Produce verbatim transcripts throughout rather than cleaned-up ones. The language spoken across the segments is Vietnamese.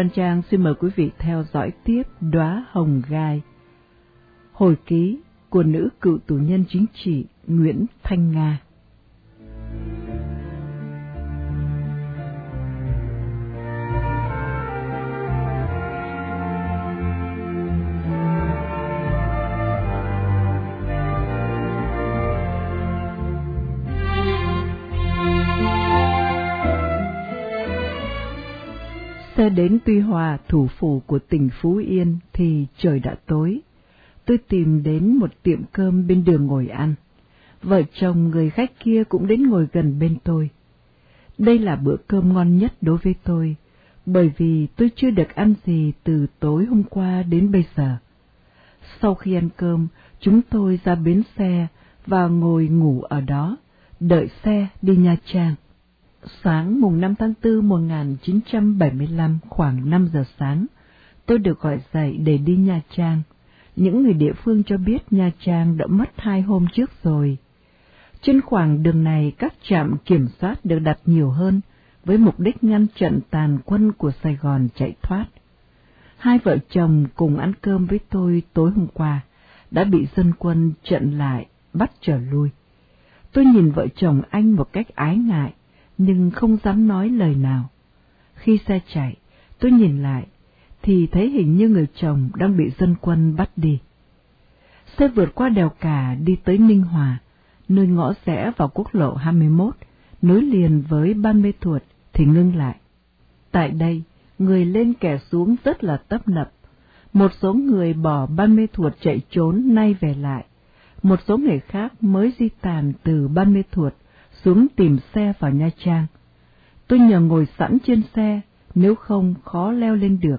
Đoan Trang xin mời quý vị theo dõi tiếp Đóa Hồng Gai, hồi ký của nữ cựu tù nhân chính trị Nguyễn Thanh Nga. Xe đến Tuy Hòa, thủ phủ của tỉnh Phú Yên, thì trời đã tối. Tôi tìm đến một tiệm cơm bên đường ngồi ăn. Vợ chồng người khách kia cũng đến ngồi gần bên tôi. Đây là bữa cơm ngon nhất đối với tôi, bởi vì tôi chưa được ăn gì từ tối hôm qua đến bây giờ. Sau khi ăn cơm, chúng tôi ra bến xe và ngồi ngủ ở đó, đợi xe đi Nha Trang. Sáng mùng năm tháng tư một nghìn chín trăm bảy mươi lăm, khoảng năm giờ sáng, tôi được gọi dậy để đi Nha Trang. Những người địa phương cho biết Nha Trang đã mất hai hôm trước rồi. Trên khoảng đường này, các trạm kiểm soát được đặt nhiều hơn, với mục đích ngăn chặn tàn quân của Sài Gòn chạy thoát. Hai vợ chồng cùng ăn cơm với tôi tối hôm qua, đã bị dân quân chặn lại, bắt trở lui. Tôi nhìn vợ chồng anh một cách ái ngại, nhưng không dám nói lời nào. Khi xe chạy, tôi nhìn lại, thì thấy hình như người chồng đang bị dân quân bắt đi. Xe vượt qua đèo Cả đi tới Ninh Hòa, nơi ngõ rẽ vào quốc lộ hai mươi mốt, nối liền với Ban Mê Thuột, thì ngưng lại. Tại đây, người lên kẻ xuống rất là tấp nập. Một số người bỏ Ban Mê Thuột chạy trốn nay về lại. Một số người khác mới di tản từ Ban Mê Thuột xuống tìm xe vào Nha Trang. Tôi nhờ ngồi sẵn trên xe, nếu không khó leo lên được.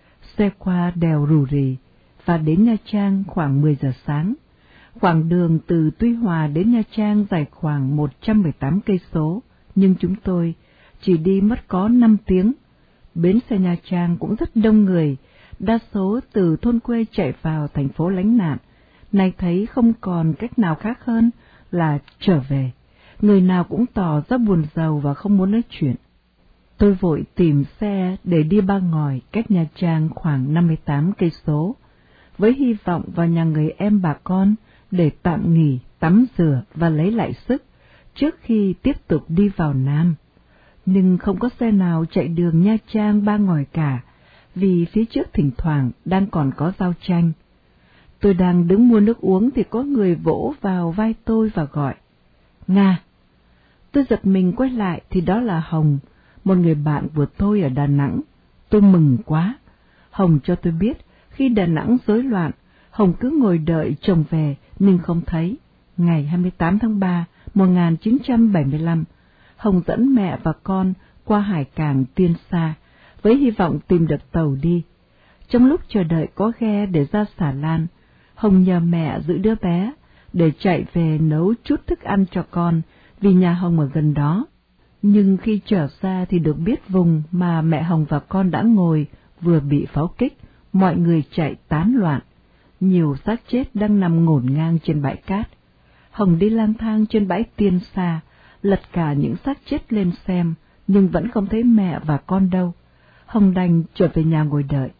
Xe qua đèo Rù Rì và đến Nha Trang khoảng mười giờ sáng. Khoảng đường từ Tuy Hòa đến Nha Trang dài khoảng một trăm mười tám cây số, nhưng chúng tôi chỉ đi mất có năm tiếng. Bến xe Nha Trang cũng rất đông người, đa số từ thôn quê chạy vào thành phố lánh nạn. Nay thấy không còn cách nào khác hơn là trở về. Người nào cũng tỏ ra buồn rầu và không muốn nói chuyện. Tôi vội tìm xe để đi Ba Ngòi, cách Nha Trang khoảng năm mươi tám cây số, với hy vọng vào nhà người em bà con để tạm nghỉ, tắm rửa và lấy lại sức trước khi tiếp tục đi vào Nam. Nhưng không có xe nào chạy đường Nha Trang Ba Ngòi cả, vì phía trước thỉnh thoảng đang còn có giao tranh. Tôi đang đứng mua nước uống thì có người vỗ vào vai tôi và gọi: Nga! Tôi giật mình quay lại thì đó là Hồng, một người bạn của tôi ở Đà Nẵng. Tôi mừng quá. Hồng cho tôi biết khi Đà Nẵng rối loạn, Hồng cứ ngồi đợi chồng về nhưng không thấy. Ngày hai mươi tám tháng ba một nghìn chín trăm bảy mươi lăm, Hồng dẫn mẹ và con qua hải cảng Tiên Sa với hy vọng tìm được tàu đi. Trong lúc chờ đợi có ghe để ra Xà Lan, Hồng nhờ mẹ giữ đứa bé để chạy về nấu chút thức ăn cho con, vì nhà Hồng ở gần đó. Nhưng khi trở ra thì được biết vùng mà mẹ Hồng và con đã ngồi vừa bị pháo kích, mọi người chạy tán loạn. Nhiều xác chết đang nằm ngổn ngang trên bãi cát. Hồng đi lang thang trên bãi Tiên Sa, lật cả những xác chết lên xem, nhưng vẫn không thấy mẹ và con đâu. Hồng đành trở về nhà ngồi đợi.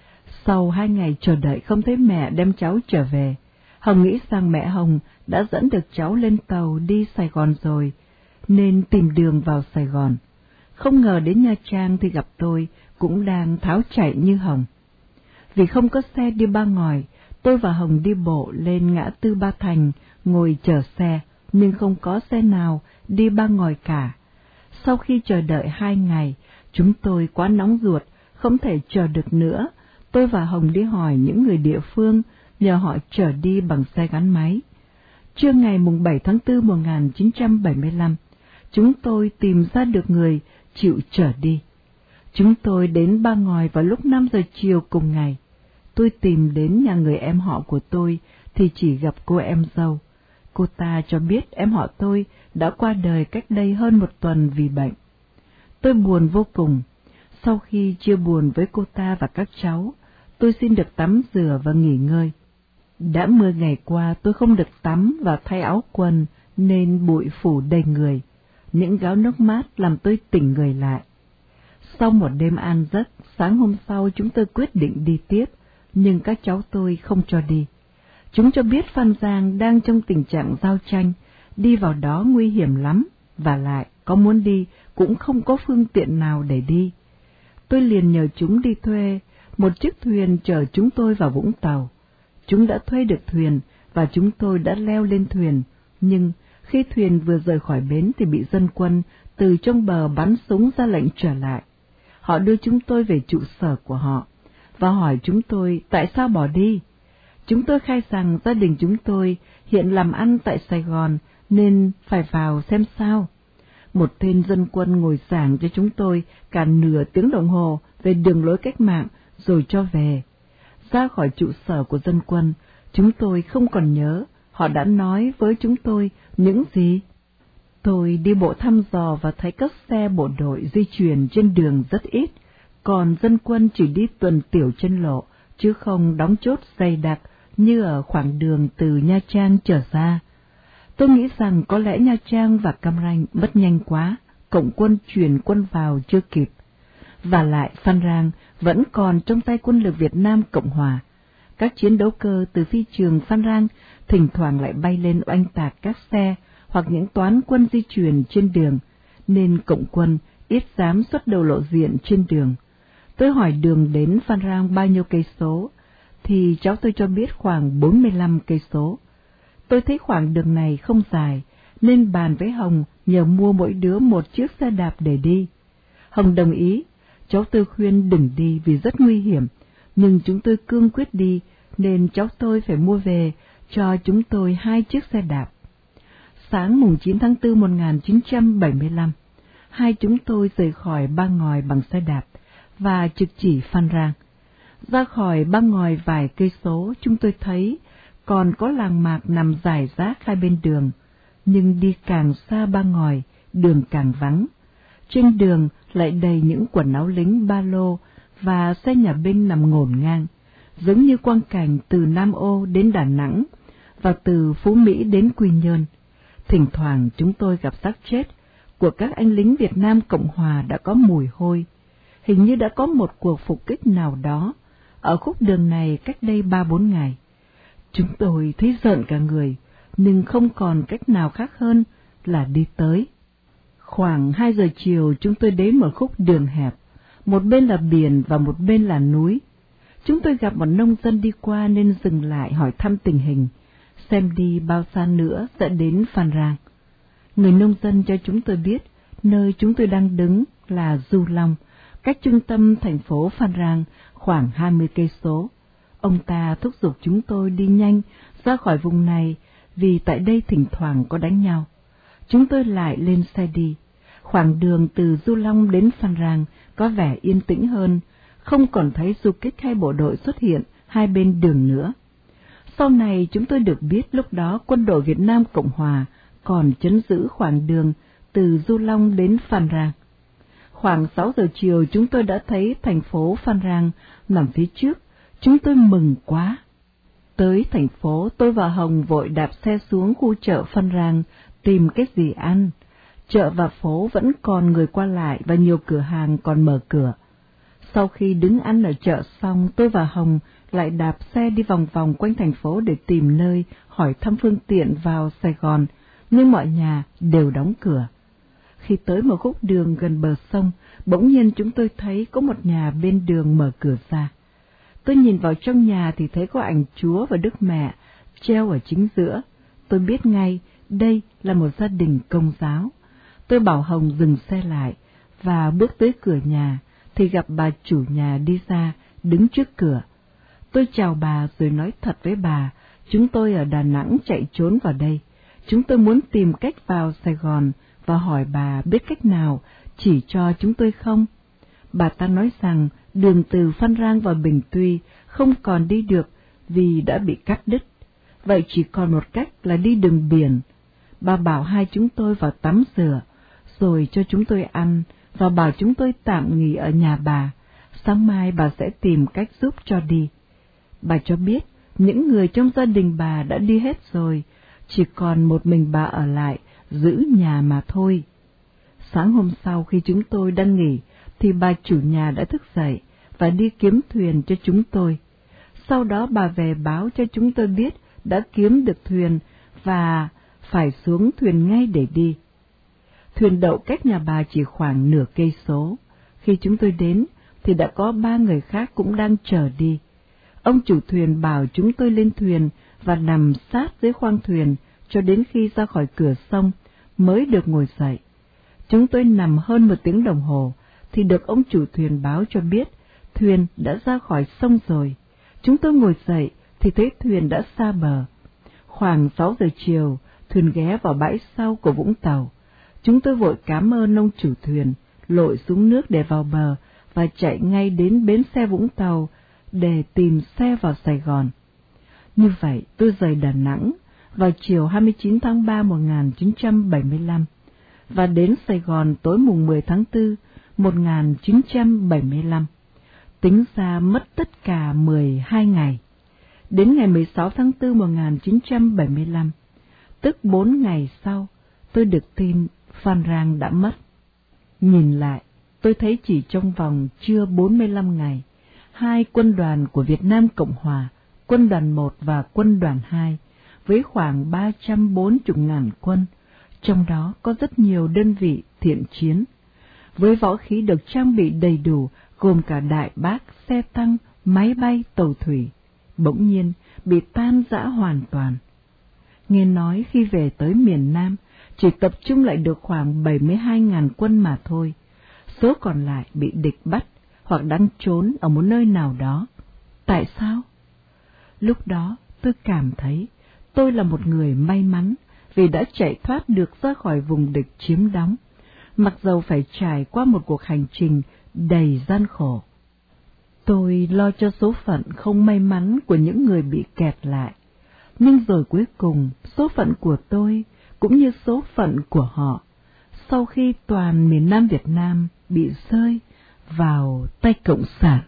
Sau hai ngày chờ đợi không thấy mẹ đem cháu trở về, Hồng nghĩ rằng mẹ Hồng đã dẫn được cháu lên tàu đi Sài Gòn rồi, nên tìm đường vào Sài Gòn. Không ngờ đến Nha Trang thì gặp tôi cũng đang tháo chạy như Hồng. Vì không có xe đi Ba Ngòi, tôi và Hồng đi bộ lên ngã tư Ba Thành ngồi chờ xe, nhưng không có xe nào đi Ba Ngòi cả. Sau khi chờ đợi hai ngày, chúng tôi quá nóng ruột, không thể chờ được nữa. Tôi và Hồng đi hỏi những người địa phương, nhờ họ chở đi bằng xe gắn máy. Trưa ngày mùng bảy tháng tư một nghìn chín trăm bảy mươi lăm, chúng tôi tìm ra được người chịu chở đi. Chúng tôi đến Ba Ngòi vào lúc năm giờ chiều cùng ngày. Tôi tìm đến nhà người em họ của tôi thì chỉ gặp cô em dâu. Cô ta cho biết em họ tôi đã qua đời cách đây hơn một tuần vì bệnh. Tôi buồn vô cùng. Sau khi chia buồn với cô ta và các cháu, tôi xin được tắm rửa và nghỉ ngơi. Đã mười ngày qua tôi không được tắm và thay áo quần nên bụi phủ đầy người. Những gáo nước mát làm tôi tỉnh người lại. Sau một đêm an giấc, sáng hôm sau chúng tôi quyết định đi tiếp, nhưng các cháu tôi không cho đi. Chúng cho biết Phan Giang đang trong tình trạng giao tranh, đi vào đó nguy hiểm lắm, và lại có muốn đi cũng không có phương tiện nào để đi. Tôi liền nhờ chúng đi thuê một chiếc thuyền chở chúng tôi vào Vũng Tàu. Chúng đã thuê được thuyền và chúng tôi đã leo lên thuyền, nhưng khi thuyền vừa rời khỏi bến thì bị dân quân từ trong bờ bắn súng ra lệnh trở lại. Họ đưa chúng tôi về trụ sở của họ và hỏi chúng tôi tại sao bỏ đi. Chúng tôi khai rằng gia đình chúng tôi hiện làm ăn tại Sài Gòn nên phải vào xem sao. Một tên dân quân ngồi giảng cho chúng tôi cả nửa tiếng đồng hồ về đường lối cách mạng rồi cho về. Ra khỏi trụ sở của dân quân, chúng tôi không còn nhớ họ đã nói với chúng tôi những gì. Tôi đi bộ thăm dò và thấy các xe bộ đội di chuyển trên đường rất ít, còn dân quân chỉ đi tuần tiểu trên lộ, chứ không đóng chốt dày đặc như ở khoảng đường từ Nha Trang trở ra. Tôi nghĩ rằng có lẽ Nha Trang và Cam Ranh mất nhanh quá, cộng quân chuyển quân vào chưa kịp. Và lại Phan Rang vẫn còn trong tay quân lực Việt Nam Cộng Hòa. Các chiến đấu cơ từ phi trường Phan Rang thỉnh thoảng lại bay lên oanh tạc các xe hoặc những toán quân di chuyển trên đường, nên cộng quân ít dám xuất đầu lộ diện trên đường. Tôi hỏi đường đến Phan Rang bao nhiêu cây số, thì cháu tôi cho biết khoảng bốn mươi lăm cây số. Tôi thấy khoảng đường này không dài, nên bàn với Hồng nhờ mua mỗi đứa một chiếc xe đạp để đi. Hồng đồng ý, cháu tôi khuyên đừng đi vì rất nguy hiểm, nhưng chúng tôi cương quyết đi, nên cháu tôi phải mua về cho chúng tôi hai chiếc xe đạp. Sáng mùng chín tháng tư một nghìn chín trăm bảy mươi lăm, hai chúng tôi rời khỏi Ba Ngòi bằng xe đạp và trực chỉ Phan Rang. Ra khỏi Ba Ngòi vài cây số, chúng tôi thấy còn có làng mạc nằm rải rác hai bên đường, nhưng đi càng xa Ba Ngòi, đường càng vắng. Trên đường lại đầy những quần áo lính ba lô và xe nhà binh nằm ngổn ngang, giống như quang cảnh từ Nam Ô đến Đà Nẵng và từ Phú Mỹ đến Quy Nhơn. Thỉnh thoảng chúng tôi gặp xác chết của các anh lính Việt Nam Cộng Hòa đã có mùi hôi. Hình như đã có một cuộc phục kích nào đó ở khúc đường này cách đây ba bốn ngày. Chúng tôi thấy rợn cả người, nhưng không còn cách nào khác hơn là đi tới. Khoảng hai giờ chiều chúng tôi đến một khúc đường hẹp, một bên là biển và một bên là núi. Chúng tôi gặp một nông dân đi qua nên dừng lại hỏi thăm tình hình, xem đi bao xa nữa sẽ đến Phan Rang. Người nông dân cho chúng tôi biết nơi chúng tôi đang đứng là Du Long, cách trung tâm thành phố Phan Rang khoảng hai mươi cây số. Ông ta thúc giục chúng tôi đi nhanh ra khỏi vùng này vì tại đây thỉnh thoảng có đánh nhau. Chúng tôi lại lên xe đi. Khoảng đường từ Du Long đến Phan Rang có vẻ yên tĩnh hơn, không còn thấy du kích hay bộ đội xuất hiện hai bên đường nữa. Sau này chúng tôi được biết lúc đó quân đội Việt Nam Cộng Hòa còn trấn giữ khoảng đường từ Du Long đến Phan Rang. Khoảng sáu giờ chiều chúng tôi đã thấy thành phố Phan Rang nằm phía trước, chúng tôi mừng quá. Tới thành phố, tôi và Hồng vội đạp xe xuống khu chợ Phan Rang tìm cái gì ăn. Chợ và phố vẫn còn người qua lại và nhiều cửa hàng còn mở cửa. Sau khi đứng ăn ở chợ xong, tôi và Hồng lại đạp xe đi vòng vòng quanh thành phố để tìm nơi hỏi thăm phương tiện vào Sài Gòn, nhưng mọi nhà đều đóng cửa. Khi tới một khúc đường gần bờ sông, bỗng nhiên chúng tôi thấy có một nhà bên đường mở cửa ra. Tôi nhìn vào trong nhà thì thấy có ảnh Chúa và Đức Mẹ treo ở chính giữa. Tôi biết ngay đây là một gia đình Công giáo. Tôi bảo Hồng dừng xe lại và bước tới cửa nhà thì gặp bà chủ nhà đi ra đứng trước cửa. Tôi chào bà rồi nói thật với bà, chúng tôi ở Đà Nẵng chạy trốn vào đây. Chúng tôi muốn tìm cách vào Sài Gòn và hỏi bà biết cách nào chỉ cho chúng tôi không. Bà ta nói rằng đường từ Phan Rang vào Bình Tuy không còn đi được vì đã bị cắt đứt. Vậy chỉ còn một cách là đi đường biển. Bà bảo hai chúng tôi vào tắm rửa, rồi cho chúng tôi ăn và bảo chúng tôi tạm nghỉ ở nhà bà. Sáng mai bà sẽ tìm cách giúp cho đi. Bà cho biết những người trong gia đình bà đã đi hết rồi, chỉ còn một mình bà ở lại giữ nhà mà thôi. Sáng hôm sau khi chúng tôi đang nghỉ, thì bà chủ nhà đã thức dậy và đi kiếm thuyền cho chúng tôi. Sau đó bà về báo cho chúng tôi biết đã kiếm được thuyền và phải xuống thuyền ngay để đi. Thuyền đậu cách nhà bà chỉ khoảng nửa cây số. Khi chúng tôi đến thì đã có ba người khác cũng đang chờ đi. Ông chủ thuyền bảo chúng tôi lên thuyền và nằm sát dưới khoang thuyền cho đến khi ra khỏi cửa sông mới được ngồi dậy. Chúng tôi nằm hơn một tiếng đồng hồ thì được ông chủ thuyền báo cho biết thuyền đã ra khỏi sông rồi. Chúng tôi ngồi dậy thì thấy thuyền đã xa bờ. Khoảng sáu giờ chiều, thuyền ghé vào bãi sau của Vũng Tàu. Chúng tôi vội cảm ơn ông chủ thuyền, lội xuống nước để vào bờ và chạy ngay đến bến xe Vũng Tàu để tìm xe vào Sài Gòn. Như vậy, tôi rời Đà Nẵng vào chiều hai mươi chín tháng ba năm một nghìn chín trăm bảy mươi lăm và đến Sài Gòn tối mùng mười tháng tư một nghìn chín trăm bảy mươi lăm. Tính ra mất tất cả mười hai ngày. Đến ngày mười sáu tháng tư một nghìn chín trăm bảy mươi lăm, tức bốn ngày sau, tôi được tin Phan Rang đã mất. Nhìn lại, tôi thấy chỉ trong vòng chưa bốn mươi lăm ngày, hai quân đoàn của Việt Nam Cộng Hòa, quân đoàn một và quân đoàn hai, với khoảng ba trăm bốn mươi ngàn quân, trong đó có rất nhiều đơn vị thiện chiến, với võ khí được trang bị đầy đủ, gồm cả đại bác, xe tăng, máy bay, tàu thủy, bỗng nhiên bị tan rã hoàn toàn. Nghe nói khi về tới miền Nam, chỉ tập trung lại được khoảng bảy mươi hai ngàn quân mà thôi, số còn lại bị địch bắt hoặc đang trốn ở một nơi nào đó. Tại sao? Lúc đó tôi cảm thấy tôi là một người may mắn vì đã chạy thoát được ra khỏi vùng địch chiếm đóng, mặc dầu phải trải qua một cuộc hành trình đầy gian khổ. Tôi lo cho số phận không may mắn của những người bị kẹt lại, nhưng rồi cuối cùng số phận của tôi cũng như số phận của họ, sau khi toàn miền Nam Việt Nam bị rơi vào tay Cộng sản.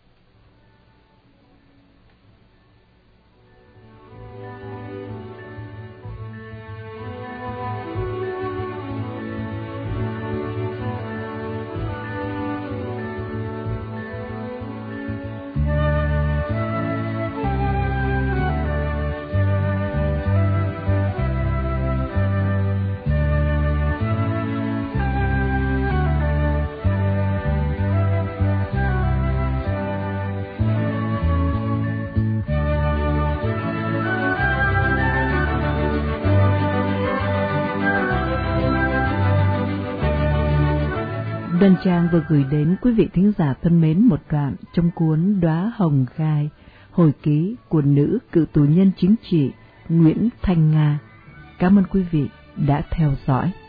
Đoàn Trang vừa gửi đến quý vị thính giả thân mến một đoạn trong cuốn Đóa Hồng Gai, hồi ký của nữ cựu tù nhân chính trị Nguyễn Thanh Nga. Cảm ơn quý vị đã theo dõi.